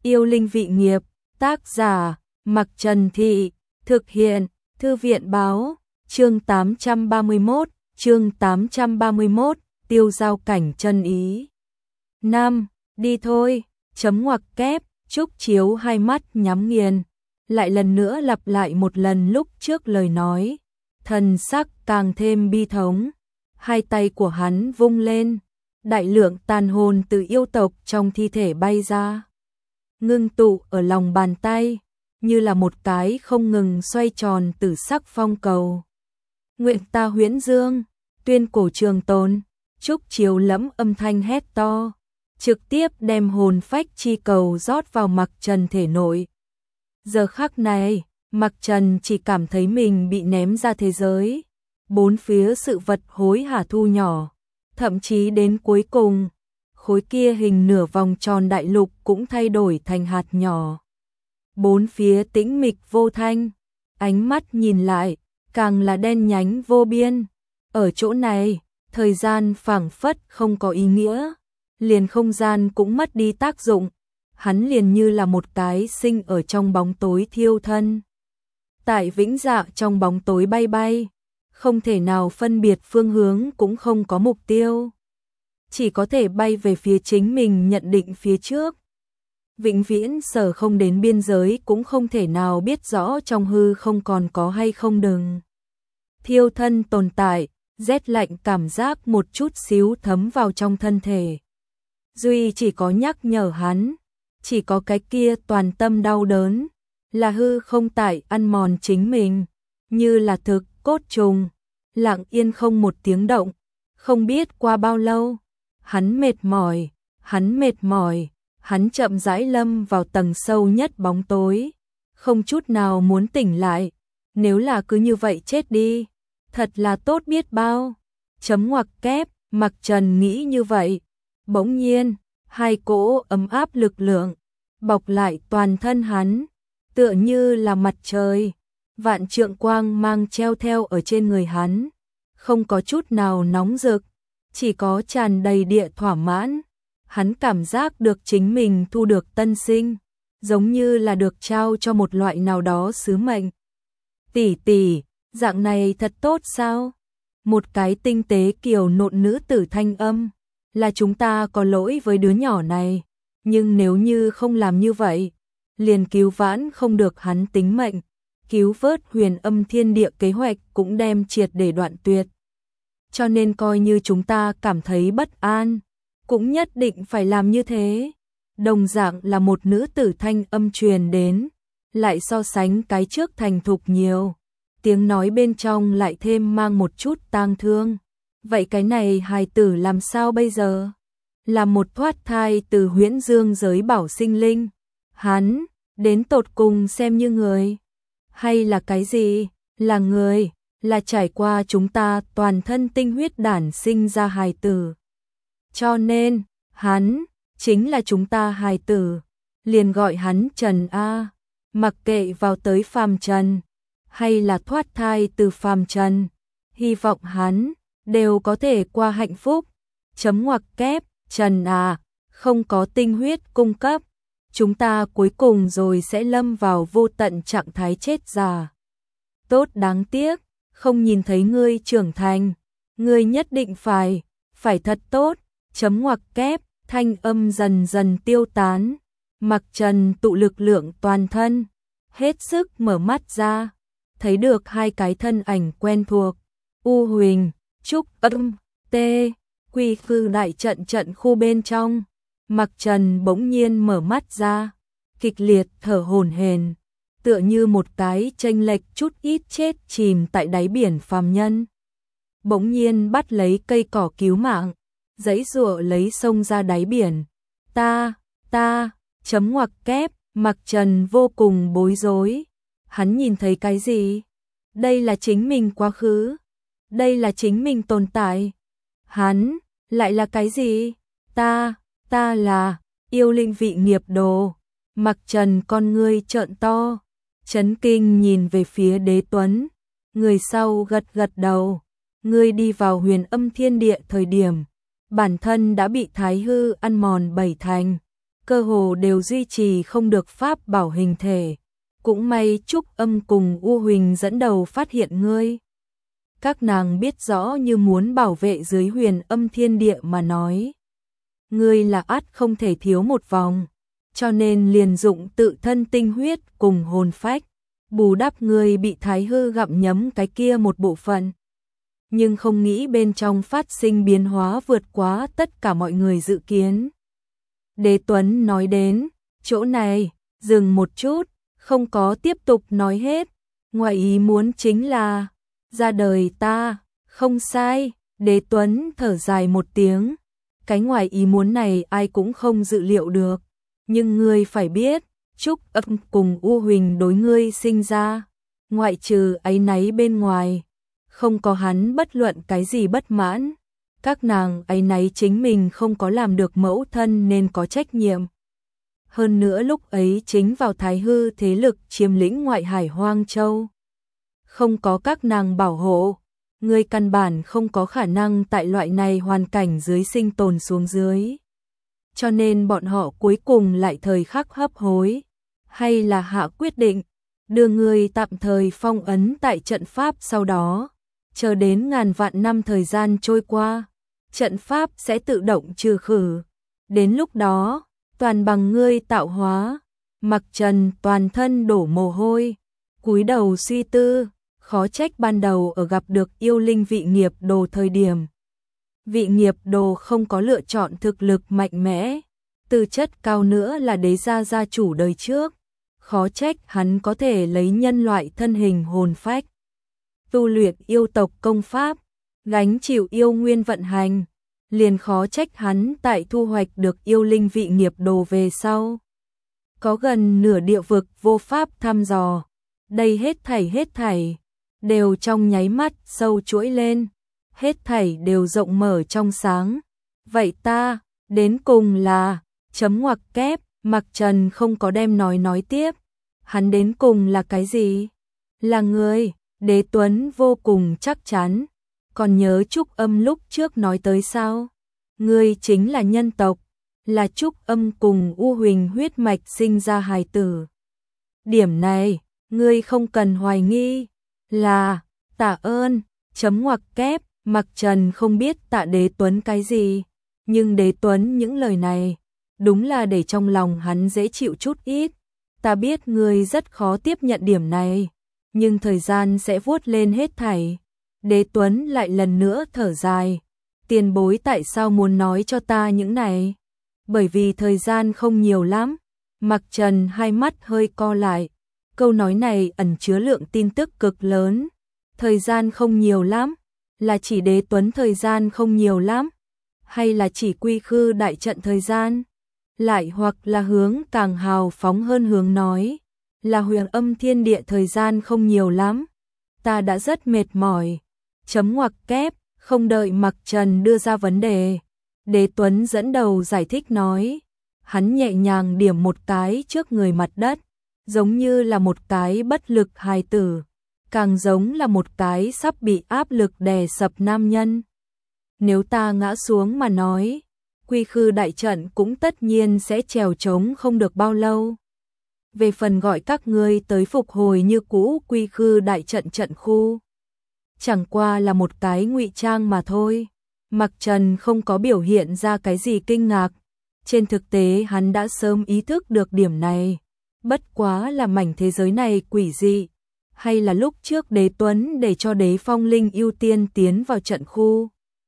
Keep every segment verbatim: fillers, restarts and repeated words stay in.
Yêu linh vị nghiệp, tác giả, Mặc Trần Thị, thực hiện, Thư viện báo, chương tám trăm ba mươi mốt, chương tám trăm ba mươi mốt, tiêu giao cảnh chân ý. Nam, đi thôi, chấm ngoặc kép, Trúc Chiếu hai mắt nhắm nghiền, lại lần nữa lặp lại một lần lúc trước lời nói, thần sắc càng thêm bi thống, hai tay của hắn vung lên, đại lượng tàn hồn từ yêu tộc trong thi thể bay ra, ngưng tụ ở lòng bàn tay, như là một cái không ngừng xoay tròn tử sắc phong cầu. Nguyện ta huyễn dương, tuyên cổ trường tồn, Trúc Chiếu lẫm âm thanh hét to, trực tiếp đem hồn phách chi cầu rót vào Mặc Trần thể nội. Giờ khắc này, Mặc Trần chỉ cảm thấy mình bị ném ra thế giới, bốn phía sự vật hối hả thu nhỏ, thậm chí đến cuối cùng, khối kia hình nửa vòng tròn đại lục cũng thay đổi thành hạt nhỏ. Bốn phía tĩnh mịch vô thanh, ánh mắt nhìn lại, càng là đen nhánh vô biên. Ở chỗ này, thời gian phảng phất không có ý nghĩa, liền không gian cũng mất đi tác dụng, hắn liền như là một cái sinh ở trong bóng tối thiêu thân. Tại vĩnh dạ trong bóng tối bay bay, không thể nào phân biệt phương hướng cũng không có mục tiêu. Chỉ có thể bay về phía chính mình nhận định phía trước. Vĩnh viễn sở không đến biên giới cũng không thể nào biết rõ trong hư không còn có hay không đừng. Thiêu thân tồn tại, rét lạnh cảm giác một chút xíu thấm vào trong thân thể. Duy chỉ có nhắc nhở hắn, chỉ có cái kia toàn tâm đau đớn, là hư không tại ăn mòn chính mình, như là thực cốt trùng, lặng yên không một tiếng động, không biết qua bao lâu, hắn mệt mỏi, hắn mệt mỏi, hắn chậm rãi lâm vào tầng sâu nhất bóng tối, không chút nào muốn tỉnh lại, nếu là cứ như vậy chết đi, thật là tốt biết bao. Chấm ngoặc kép, Mặc Trần nghĩ như vậy, bỗng nhiên, hai cỗ ấm áp lực lượng, bọc lại toàn thân hắn, tựa như là mặt trời, vạn trượng quang mang treo theo ở trên người hắn, không có chút nào nóng rực, chỉ có tràn đầy địa thỏa mãn. Hắn cảm giác được chính mình thu được tân sinh, giống như là được trao cho một loại nào đó sứ mệnh. Tỷ tỷ, dạng này thật tốt sao? Một cái tinh tế kiều nộn nữ tử thanh âm, là chúng ta có lỗi với đứa nhỏ này, nhưng nếu như không làm như vậy, liền cứu vãn không được hắn tính mệnh, cứu vớt huyền âm thiên địa kế hoạch cũng đem triệt để đoạn tuyệt. Cho nên coi như chúng ta cảm thấy bất an, cũng nhất định phải làm như thế. Đồng dạng là một nữ tử thanh âm truyền đến, lại so sánh cái trước thành thục nhiều, tiếng nói bên trong lại thêm mang một chút tang thương. Vậy cái này hài tử làm sao bây giờ? Là một thoát thai từ huyễn dương giới bảo sinh linh, hắn đến tột cùng xem như người, hay là cái gì? Là người, là trải qua chúng ta toàn thân tinh huyết đản sinh ra hài tử. Cho nên, hắn, chính là chúng ta hài tử, liền gọi hắn Trần A, mặc kệ vào tới phàm trần, hay là thoát thai từ phàm trần, hy vọng hắn, đều có thể qua hạnh phúc. Chấm ngoặc kép, Trần A, không có tinh huyết cung cấp, chúng ta cuối cùng rồi sẽ lâm vào vô tận trạng thái chết già. Tốt đáng tiếc, không nhìn thấy ngươi trưởng thành, ngươi nhất định phải, phải thật tốt. Chấm ngoặc kép, thanh âm dần dần tiêu tán, Mặc Trần tụ lực lượng toàn thân, hết sức mở mắt ra, thấy được hai cái thân ảnh quen thuộc, U Huỳnh, Trúc Âm, T, Quy Khư đại trận trận khu bên trong. Mặc Trần bỗng nhiên mở mắt ra, kịch liệt thở hổn hển, tựa như một cái chênh lệch chút ít chết chìm tại đáy biển phàm nhân. Bỗng nhiên bắt lấy cây cỏ cứu mạng, giãy giụa lấy sông ra đáy biển. Ta, ta, chấm ngoặc kép, Mặc Trần vô cùng bối rối. Hắn nhìn thấy cái gì? Đây là chính mình quá khứ. Đây là chính mình tồn tại. Hắn, lại là cái gì? Ta, ta là, yêu linh vị nghiệp đồ. Mặc Trần con ngươi trợn to, chấn kinh nhìn về phía Đế Tuấn. Người sau gật gật đầu. Ngươi đi vào huyền âm thiên địa thời điểm, bản thân đã bị thái hư ăn mòn bảy thành, cơ hồ đều duy trì không được pháp bảo hình thể. Cũng may Trúc Âm cùng U Huỳnh dẫn đầu phát hiện ngươi. Các nàng biết rõ như muốn bảo vệ dưới huyền âm thiên địa mà nói. Ngươi là ắt không thể thiếu một vòng, cho nên liền dụng tự thân tinh huyết cùng hồn phách, bù đắp ngươi bị thái hư gặm nhấm cái kia một bộ phận. Nhưng không nghĩ bên trong phát sinh biến hóa vượt quá tất cả mọi người dự kiến. Đế Tuấn nói đến chỗ này, dừng một chút, không có tiếp tục nói hết. Ngoài ý muốn chính là ra đời ta, không sai. Đế Tuấn thở dài một tiếng. Cái ngoài ý muốn này ai cũng không dự liệu được. Nhưng ngươi phải biết, Trúc Âm cùng U Huỳnh đối ngươi sinh ra, ngoại trừ áy náy bên ngoài, không có hắn bất luận cái gì bất mãn. Các nàng áy náy chính mình không có làm được mẫu thân nên có trách nhiệm. Hơn nữa lúc ấy chính vào thái hư thế lực chiếm lĩnh ngoại hải Hoang Châu. Không có các nàng bảo hộ, ngươi căn bản không có khả năng tại loại này hoàn cảnh dưới sinh tồn xuống dưới. Cho nên bọn họ cuối cùng lại thời khắc hấp hối, hay là hạ quyết định, đưa ngươi tạm thời phong ấn tại trận pháp, sau đó, chờ đến ngàn vạn năm thời gian trôi qua, trận pháp sẽ tự động trừ khử. Đến lúc đó, toàn bằng ngươi tạo hóa. Mặc Trần toàn thân đổ mồ hôi, cúi đầu suy tư, khó trách ban đầu ở gặp được yêu linh vị nghiệp đồ thời điểm. Vị nghiệp đồ không có lựa chọn thực lực mạnh mẽ, tư chất cao nữa là đế gia gia chủ đời trước. Khó trách hắn có thể lấy nhân loại thân hình hồn phách, tu luyện yêu tộc công pháp, gánh chịu yêu nguyên vận hành. Liền khó trách hắn tại thu hoạch được yêu linh vị nghiệp đồ về sau, có gần nửa địa vực vô pháp thăm dò. Đây hết thảy hết thảy đều trong nháy mắt sâu chuỗi lên, hết thảy đều rộng mở trong sáng. Vậy ta, đến cùng là, chấm ngoặc kép. Mặc Trần không có đem nói nói tiếp. Hắn đến cùng là cái gì? Là người. Đế Tuấn vô cùng chắc chắn. Còn nhớ Trúc Âm lúc trước nói tới sao? Ngươi chính là nhân tộc, là Trúc Âm cùng U Huỳnh huyết mạch sinh ra hài tử. Điểm này, ngươi không cần hoài nghi. Là, tạ ơn, chấm ngoặc kép. Mặc Trần không biết tạ Đế Tuấn cái gì, nhưng Đế Tuấn những lời này, đúng là để trong lòng hắn dễ chịu chút ít. Ta biết ngươi rất khó tiếp nhận điểm này, nhưng thời gian sẽ vuốt lên hết thảy. Đế Tuấn lại lần nữa thở dài. Tiền bối tại sao muốn nói cho ta những này? Bởi vì thời gian không nhiều lắm. Mặc Trần hai mắt hơi co lại. Câu nói này ẩn chứa lượng tin tức cực lớn. Thời gian không nhiều lắm, là chỉ Đế Tuấn thời gian không nhiều lắm, hay là chỉ quy khư đại trận thời gian? Lại hoặc là hướng càng hào phóng hơn hướng nói, là huyền âm thiên địa thời gian không nhiều lắm. Ta đã rất mệt mỏi. Chấm ngoặc kép. Không đợi Mặc Trần đưa ra vấn đề, Đế Tuấn dẫn đầu giải thích nói. Hắn nhẹ nhàng điểm một cái trước người mặt đất, giống như là một cái bất lực hài tử, càng giống là một cái sắp bị áp lực đè sập nam nhân. Nếu ta ngã xuống mà nói, quy khư đại trận cũng tất nhiên sẽ trèo trống không được bao lâu. Về phần gọi các ngươi tới phục hồi như cũ quy khư đại trận trận khu, chẳng qua là một cái ngụy trang mà thôi. Mặc Trần không có biểu hiện ra cái gì kinh ngạc. Trên thực tế hắn đã sớm ý thức được điểm này. Bất quá là mảnh thế giới này quỷ dị, hay là lúc trước Đế Tuấn để cho Đế Phong Linh ưu tiên tiến vào trận khu,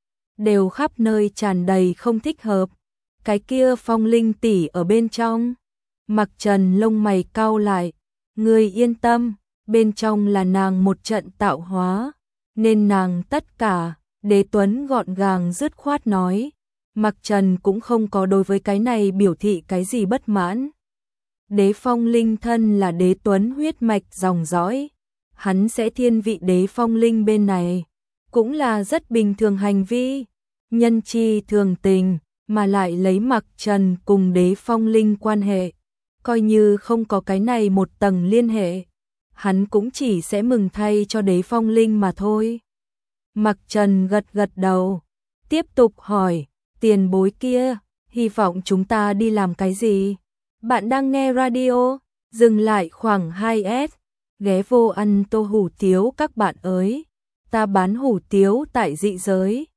đều khắp nơi tràn đầy không thích hợp. Cái kia Phong Linh tỷ ở bên trong. Mặc Trần lông mày cau lại. Ngươi yên tâm, bên trong là nàng một trận tạo hóa, nên nàng tất cả. Đế Tuấn gọn gàng dứt khoát nói. Mặc Trần cũng không có đối với cái này biểu thị cái gì bất mãn. Đế Phong Linh thân là Đế Tuấn huyết mạch dòng dõi, hắn sẽ thiên vị Đế Phong Linh bên này, cũng là rất bình thường hành vi, nhân chi thường tình, mà lại lấy Mặc Trần cùng Đế Phong Linh quan hệ, coi như không có cái này một tầng liên hệ, hắn cũng chỉ sẽ mừng thay cho Đế Phong Linh mà thôi. Mặc Trần gật gật đầu, tiếp tục hỏi, tiền bối kia, Hy vọng chúng ta đi làm cái gì? Bạn đang nghe radio, dừng lại khoảng hai s, ghé vô ăn tô hủ tiếu các bạn ơi. Ta bán hủ tiếu tại dị giới.